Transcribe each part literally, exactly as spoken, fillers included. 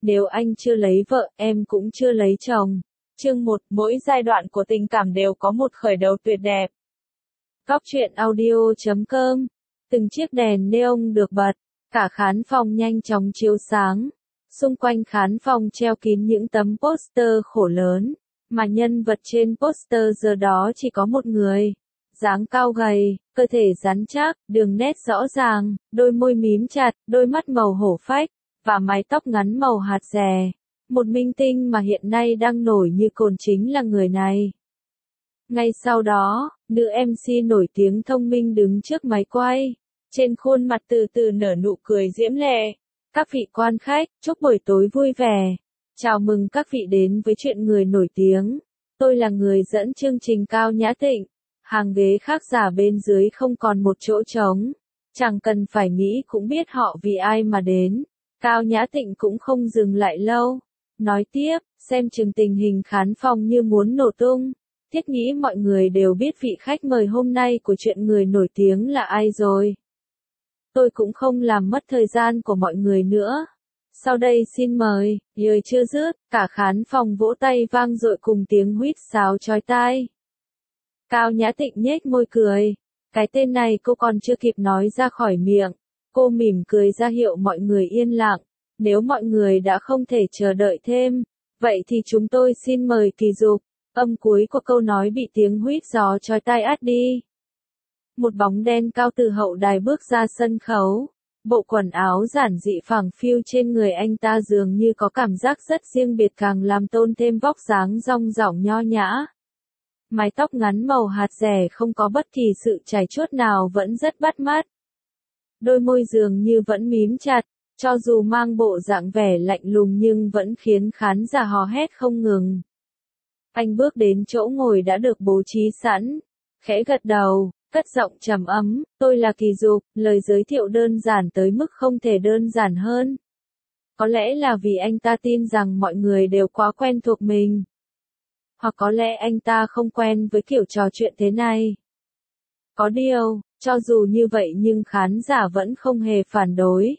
Nếu anh chưa lấy vợ, em cũng chưa lấy chồng. Chương một, mỗi giai đoạn của tình cảm đều có một khởi đầu tuyệt đẹp. Góc truyện audio chấm com. Từng chiếc đèn neon được bật, cả khán phòng nhanh chóng chiếu sáng. Xung quanh khán phòng treo kín những tấm poster khổ lớn, mà nhân vật trên poster giờ đó chỉ có một người. Dáng cao gầy, cơ thể rắn chắc, đường nét rõ ràng, đôi môi mím chặt, đôi mắt màu hổ phách, và mái tóc ngắn màu hạt rẻ. Một minh tinh mà hiện nay đang nổi như cồn chính là người này. Ngay sau đó, nữ em xê nổi tiếng thông minh đứng trước máy quay. Trên khuôn mặt từ từ nở nụ cười diễm lệ. Các vị quan khách, chúc buổi tối vui vẻ. Chào mừng các vị đến với chuyện người nổi tiếng. Tôi là người dẫn chương trình Cao Nhã Tịnh. Hàng ghế khác giả bên dưới không còn một chỗ trống. Chẳng cần phải nghĩ cũng biết họ vì ai mà đến. Cao Nhã Tịnh cũng không dừng lại lâu. Nói tiếp, xem chừng tình hình khán phòng như muốn nổ tung. Thiết nghĩ mọi người đều biết vị khách mời hôm nay của chuyện người nổi tiếng là ai rồi. Tôi cũng không làm mất thời gian của mọi người nữa. Sau đây xin mời, lời chưa dứt, cả khán phòng vỗ tay vang dội cùng tiếng huýt sáo chói tai. Cao Nhã Tịnh nhếch môi cười. Cái tên này cô còn chưa kịp nói ra khỏi miệng. Cô mỉm cười ra hiệu mọi người yên lặng. Nếu mọi người đã không thể chờ đợi thêm, vậy thì chúng tôi xin mời Kỳ Dục. Âm cuối của câu nói bị tiếng huýt gió chói tai át đi. Một bóng đen cao từ hậu đài bước ra sân khấu. Bộ quần áo giản dị phẳng phiu trên người anh ta dường như có cảm giác rất riêng biệt càng làm tôn thêm vóc dáng dong dỏng nho nhã. Mái tóc ngắn màu hạt rẻ không có bất kỳ sự chải chuốt nào vẫn rất bắt mắt. Đôi môi dường như vẫn mím chặt, cho dù mang bộ dạng vẻ lạnh lùng nhưng vẫn khiến khán giả hò hét không ngừng. Anh bước đến chỗ ngồi đã được bố trí sẵn, khẽ gật đầu, cất giọng trầm ấm, tôi là Kỳ Dục, lời giới thiệu đơn giản tới mức không thể đơn giản hơn. Có lẽ là vì anh ta tin rằng mọi người đều quá quen thuộc mình. Hoặc có lẽ anh ta không quen với kiểu trò chuyện thế này. Có điều, cho dù như vậy nhưng khán giả vẫn không hề phản đối.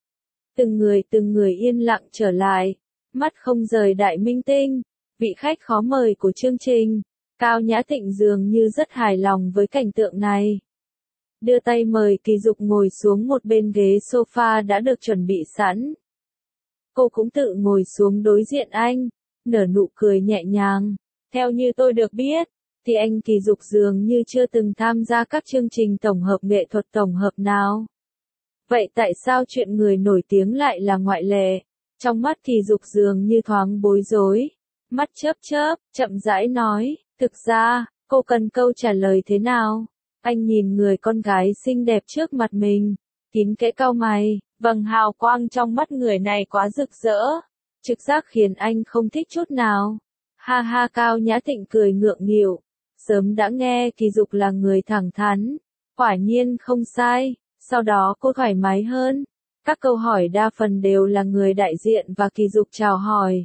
Từng người từng người yên lặng trở lại, mắt không rời đại minh tinh, vị khách khó mời của chương trình. Cao Nhã Tịnh dường như rất hài lòng với cảnh tượng này. Đưa tay mời Kỳ Dục ngồi xuống một bên ghế sofa đã được chuẩn bị sẵn. Cô cũng tự ngồi xuống đối diện anh, nở nụ cười nhẹ nhàng. Theo như tôi được biết, thì anh Kỳ Dục dường như chưa từng tham gia các chương trình tổng hợp nghệ thuật tổng hợp nào. Vậy tại sao chuyện người nổi tiếng lại là ngoại lệ? Trong mắt Kỳ Dục dường như thoáng bối rối. Mắt chớp chớp, chậm rãi nói, thực ra, cô cần câu trả lời thế nào? Anh nhìn người con gái xinh đẹp trước mặt mình, kín kẽ cau mày, vầng hào quang trong mắt người này quá rực rỡ, trực giác khiến anh không thích chút nào. Ha ha, Cao Nhã Tịnh cười ngượng nghịu, sớm đã nghe Kỳ Dục là người thẳng thắn, quả nhiên không sai. Sau đó cô thoải mái hơn. Các câu hỏi đa phần đều là người đại diện và Kỳ Dục chào hỏi.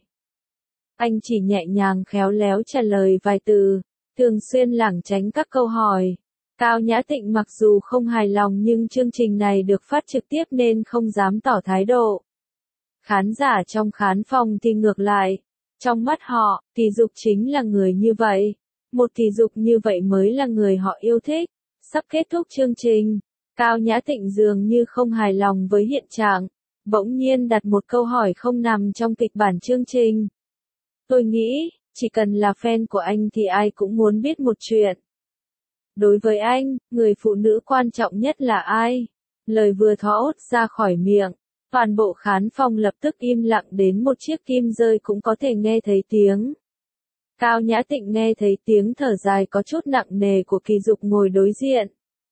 Anh chỉ nhẹ nhàng khéo léo trả lời vài từ, thường xuyên lảng tránh các câu hỏi. Cao Nhã Tịnh mặc dù không hài lòng nhưng chương trình này được phát trực tiếp nên không dám tỏ thái độ. Khán giả trong khán phòng thì ngược lại. Trong mắt họ, Kỳ Dục chính là người như vậy. Một Kỳ Dục như vậy mới là người họ yêu thích. Sắp kết thúc chương trình. Cao Nhã Tịnh dường như không hài lòng với hiện trạng, bỗng nhiên đặt một câu hỏi không nằm trong kịch bản chương trình. Tôi nghĩ, chỉ cần là fan của anh thì ai cũng muốn biết một chuyện. Đối với anh, người phụ nữ quan trọng nhất là ai? Lời vừa thốt ra khỏi miệng, toàn bộ khán phòng lập tức im lặng đến một chiếc kim rơi cũng có thể nghe thấy tiếng. Cao Nhã Tịnh nghe thấy tiếng thở dài có chút nặng nề của Kỳ Dục ngồi đối diện.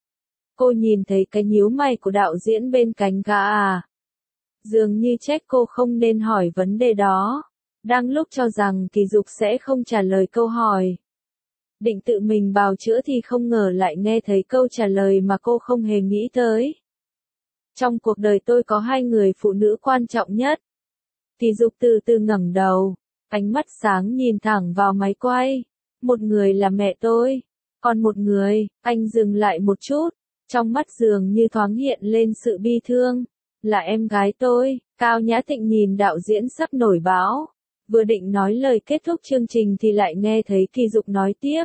Cô nhìn thấy cái nhíu mày của đạo diễn bên cạnh gã à. Dường như trách cô không nên hỏi vấn đề đó. Đang lúc cho rằng Kỳ Dục sẽ không trả lời câu hỏi. Định tự mình bào chữa thì không ngờ lại nghe thấy câu trả lời mà cô không hề nghĩ tới. Trong cuộc đời tôi có hai người phụ nữ quan trọng nhất. Kỳ Dục từ từ ngẩng đầu, ánh mắt sáng nhìn thẳng vào máy quay. Một người là mẹ tôi, còn một người, anh dừng lại một chút. Trong mắt dường như thoáng hiện lên sự bi thương. là em gái tôi. Cao Nhã Tịnh nhìn đạo diễn sắp nổi báo. Vừa định nói lời kết thúc chương trình thì lại nghe thấy Kỳ Dục nói tiếp.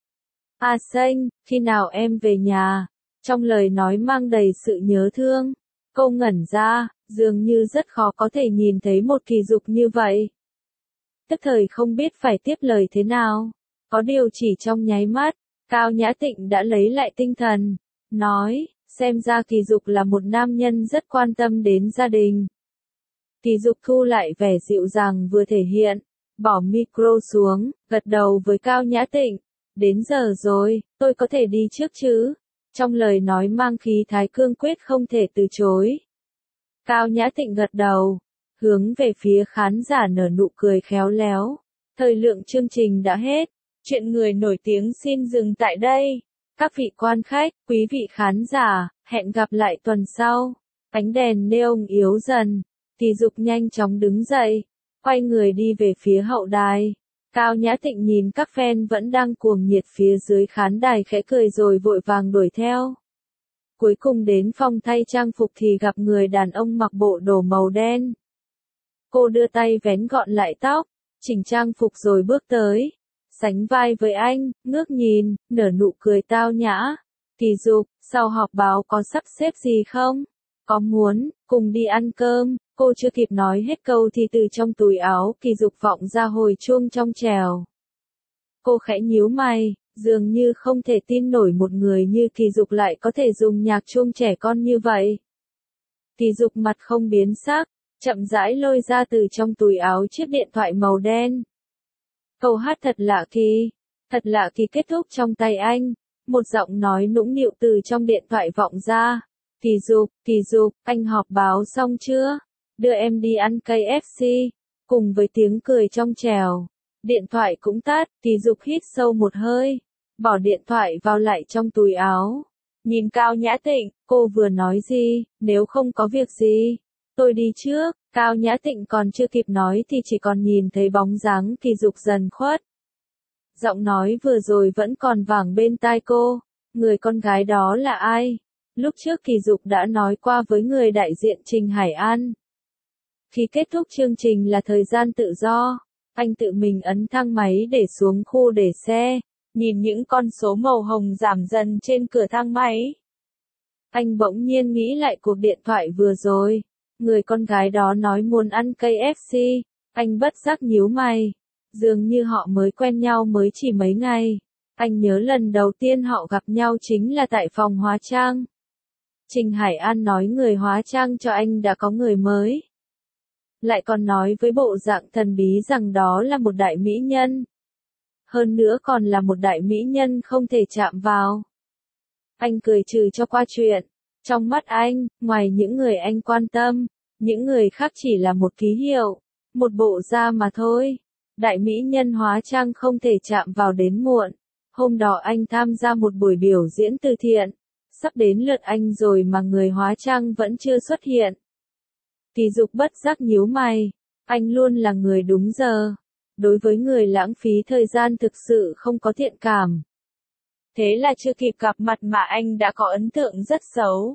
A Xanh, khi nào em về nhà? Trong lời nói mang đầy sự nhớ thương. Cô ngẩn ra, dường như rất khó có thể nhìn thấy một Kỳ Dục như vậy. Tức thời không biết phải tiếp lời thế nào. Có điều chỉ trong nháy mắt, Cao Nhã Tịnh đã lấy lại tinh thần. Nói, xem ra Kỳ Dục là một nam nhân rất quan tâm đến gia đình. Kỳ Dục thu lại vẻ dịu dàng vừa thể hiện, bỏ micro xuống, gật đầu với Cao Nhã Tịnh. Đến giờ rồi, tôi có thể đi trước chứ? Trong lời nói mang khí thái cương quyết không thể từ chối. Cao Nhã Tịnh gật đầu, hướng về phía khán giả nở nụ cười khéo léo. Thời lượng chương trình đã hết. Chuyện người nổi tiếng xin dừng tại đây. Các vị quan khách, quý vị khán giả, hẹn gặp lại tuần sau. Ánh đèn neon yếu dần. Kỳ Dục nhanh chóng đứng dậy, quay người đi về phía hậu đài. Cao Nhã Tịnh nhìn các fan vẫn đang cuồng nhiệt phía dưới khán đài khẽ cười rồi vội vàng đuổi theo. Cuối cùng đến phòng thay trang phục thì gặp người đàn ông mặc bộ đồ màu đen. Cô đưa tay vén gọn lại tóc, chỉnh trang phục rồi bước tới. Sánh vai với anh, ngước nhìn, nở nụ cười tao nhã. Kỳ Dục, sau họp báo có sắp xếp gì không? Có muốn, cùng đi ăn cơm? Cô chưa kịp nói hết câu thì từ trong túi áo Kỳ Dục vọng ra hồi chuông trong trèo. Cô khẽ nhíu mày, dường như không thể tin nổi một người như Kỳ Dục lại có thể dùng nhạc chuông trẻ con như vậy. Kỳ Dục mặt không biến sắc, chậm rãi lôi ra từ trong túi áo chiếc điện thoại màu đen. Câu hát thật lạ kỳ, thật lạ kỳ kết thúc trong tay anh, một giọng nói nũng nịu từ trong điện thoại vọng ra. Kỳ Dục, Kỳ Dục, anh họp báo xong chưa? Đưa em đi ăn ca ép xê. Cùng với tiếng cười trong trèo, điện thoại cũng tắt. Kỳ Dục hít sâu một hơi, bỏ điện thoại vào lại trong túi áo. Nhìn Cao Nhã Tịnh, cô vừa nói gì? Nếu không có việc gì, tôi đi trước. Cao Nhã Tịnh còn chưa kịp nói thì chỉ còn nhìn thấy bóng dáng Kỳ Dục dần khuất. Giọng nói vừa rồi vẫn còn vang bên tai cô. Người con gái đó là ai? Lúc trước Kỳ Dục đã nói qua với người đại diện Trình Hải An. Khi kết thúc chương trình là thời gian tự do, anh tự mình ấn thang máy để xuống khu để xe, nhìn những con số màu hồng giảm dần trên cửa thang máy. Anh bỗng nhiên nghĩ lại cuộc điện thoại vừa rồi, người con gái đó nói muốn ăn ca ép xê, anh bất giác nhíu mày, dường như họ mới quen nhau mới chỉ mấy ngày. Anh nhớ lần đầu tiên họ gặp nhau chính là tại phòng hóa trang. Trình Hải An nói người hóa trang cho anh đã có người mới. Lại còn nói với bộ dạng thần bí rằng đó là một đại mỹ nhân. Hơn nữa còn là một đại mỹ nhân không thể chạm vào. Anh cười trừ cho qua chuyện. Trong mắt anh, ngoài những người anh quan tâm, những người khác chỉ là một ký hiệu, một bộ da mà thôi. Đại mỹ nhân hóa trang không thể chạm vào đến muộn. Hôm đó anh tham gia một buổi biểu diễn từ thiện. Sắp đến lượt anh rồi mà người hóa trang vẫn chưa xuất hiện. Kỳ Dục bất giác nhíu mày. Anh luôn là người đúng giờ. Đối với người lãng phí thời gian thực sự không có thiện cảm. Thế là chưa kịp gặp mặt mà anh đã có ấn tượng rất xấu.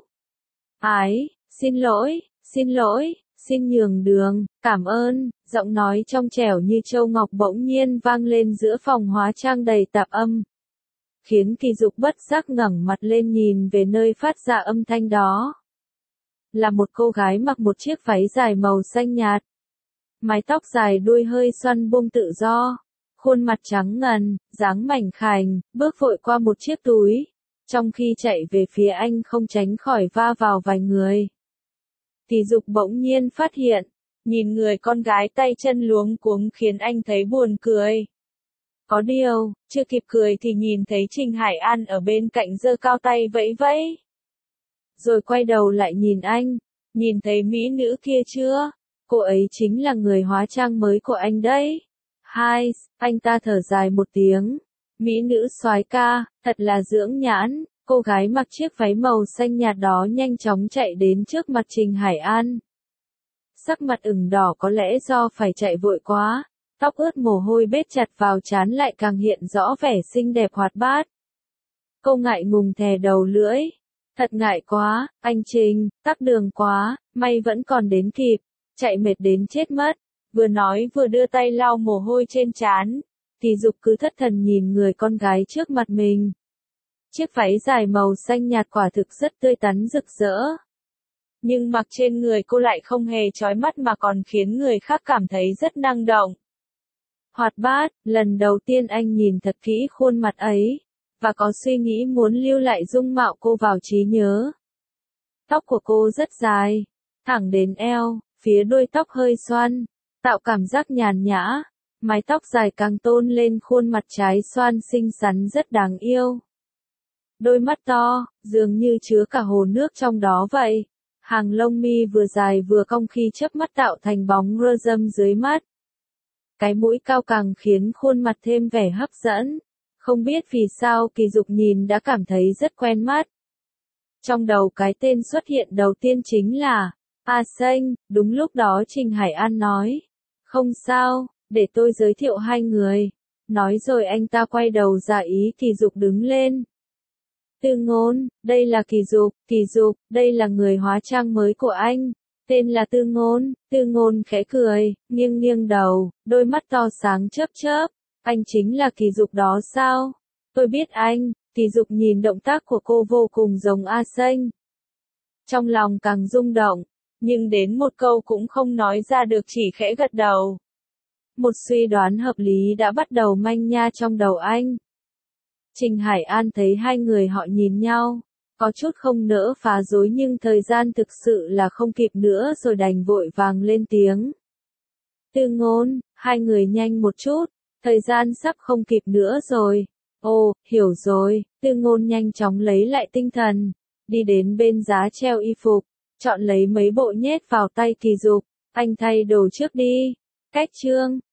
Ái, xin lỗi, xin lỗi, xin nhường đường, cảm ơn. Giọng nói trong trẻo như châu ngọc bỗng nhiên vang lên giữa phòng hóa trang đầy tạp âm. Khiến Kỳ Dục bất giác ngẩng mặt lên nhìn về nơi phát ra âm thanh đó. Là một cô gái mặc một chiếc váy dài màu xanh nhạt. Mái tóc dài đuôi hơi xoăn bung tự do. Khuôn mặt trắng ngần, dáng mảnh khảnh, bước vội qua một chiếc túi. Trong khi chạy về phía anh không tránh khỏi va vào vài người. Kỳ Dục bỗng nhiên phát hiện, nhìn người con gái tay chân luống cuống khiến anh thấy buồn cười. Có điều, chưa kịp cười thì nhìn thấy Trình Hải An ở bên cạnh giơ cao tay vẫy vẫy. Rồi quay đầu lại nhìn anh, nhìn thấy mỹ nữ kia chưa? Cô ấy chính là người hóa trang mới của anh đấy. Hai, anh ta thở dài một tiếng. Mỹ nữ soái ca, thật là dưỡng nhãn. Cô gái mặc chiếc váy màu xanh nhạt đó nhanh chóng chạy đến trước mặt Trình Hải An. Sắc mặt ửng đỏ có lẽ do phải chạy vội quá. Tóc ướt mồ hôi bết chặt vào trán lại càng hiện rõ vẻ xinh đẹp hoạt bát. Cô ngại ngùng thè đầu lưỡi. Thật ngại quá, anh Trình, tắc đường quá, may vẫn còn đến kịp, chạy mệt đến chết mất. Vừa nói vừa đưa tay lau mồ hôi trên trán. Kỳ Dục cứ thất thần nhìn người con gái trước mặt mình. Chiếc váy dài màu xanh nhạt quả thực rất tươi tắn rực rỡ. Nhưng mặc trên người cô lại không hề chói mắt mà còn khiến người khác cảm thấy rất năng động. Hoạt bát, lần đầu tiên anh nhìn thật kỹ khuôn mặt ấy, và có suy nghĩ muốn lưu lại dung mạo cô vào trí nhớ. Tóc của cô rất dài, thẳng đến eo, phía đuôi tóc hơi xoăn, tạo cảm giác nhàn nhã. Mái tóc dài càng tôn lên khuôn mặt trái xoan xinh xắn rất đáng yêu. Đôi mắt to, dường như chứa cả hồ nước trong đó vậy. Hàng lông mi vừa dài vừa cong khi chớp mắt tạo thành bóng rơ râm dưới mắt. Cái mũi cao càng khiến khuôn mặt thêm vẻ hấp dẫn. Không biết vì sao Kỳ Dục nhìn đã cảm thấy rất quen mắt. Trong đầu cái tên xuất hiện đầu tiên chính là A Xanh. Đúng lúc đó Trình Hải An nói. Không sao, để tôi giới thiệu hai người. Nói rồi anh ta quay đầu ra ý Kỳ Dục đứng lên. Tư Ngôn, đây là Kỳ Dục, Kỳ Dục, đây là người hóa trang mới của anh. Tên là Tư Ngôn. Tư Ngôn khẽ cười, nghiêng nghiêng đầu, đôi mắt to sáng chớp chớp. Anh chính là Kỳ Dục đó sao? Tôi biết anh. Kỳ Dục nhìn động tác của cô vô cùng giống A Xanh. Trong lòng càng rung động, nhưng đến một câu cũng không nói ra được, chỉ khẽ gật đầu. Một suy đoán hợp lý đã bắt đầu manh nha trong đầu anh. Trình Hải An thấy hai người họ nhìn nhau, có chút không nỡ phá rối nhưng thời gian thực sự là không kịp nữa rồi đành vội vàng lên tiếng. Tư Ngôn, hai người nhanh một chút, thời gian sắp không kịp nữa rồi. Ồ, hiểu rồi. Tư Ngôn nhanh chóng lấy lại tinh thần, đi đến bên giá treo y phục, chọn lấy mấy bộ nhét vào tay Kỳ Dục. Anh thay đồ trước đi. Cách chương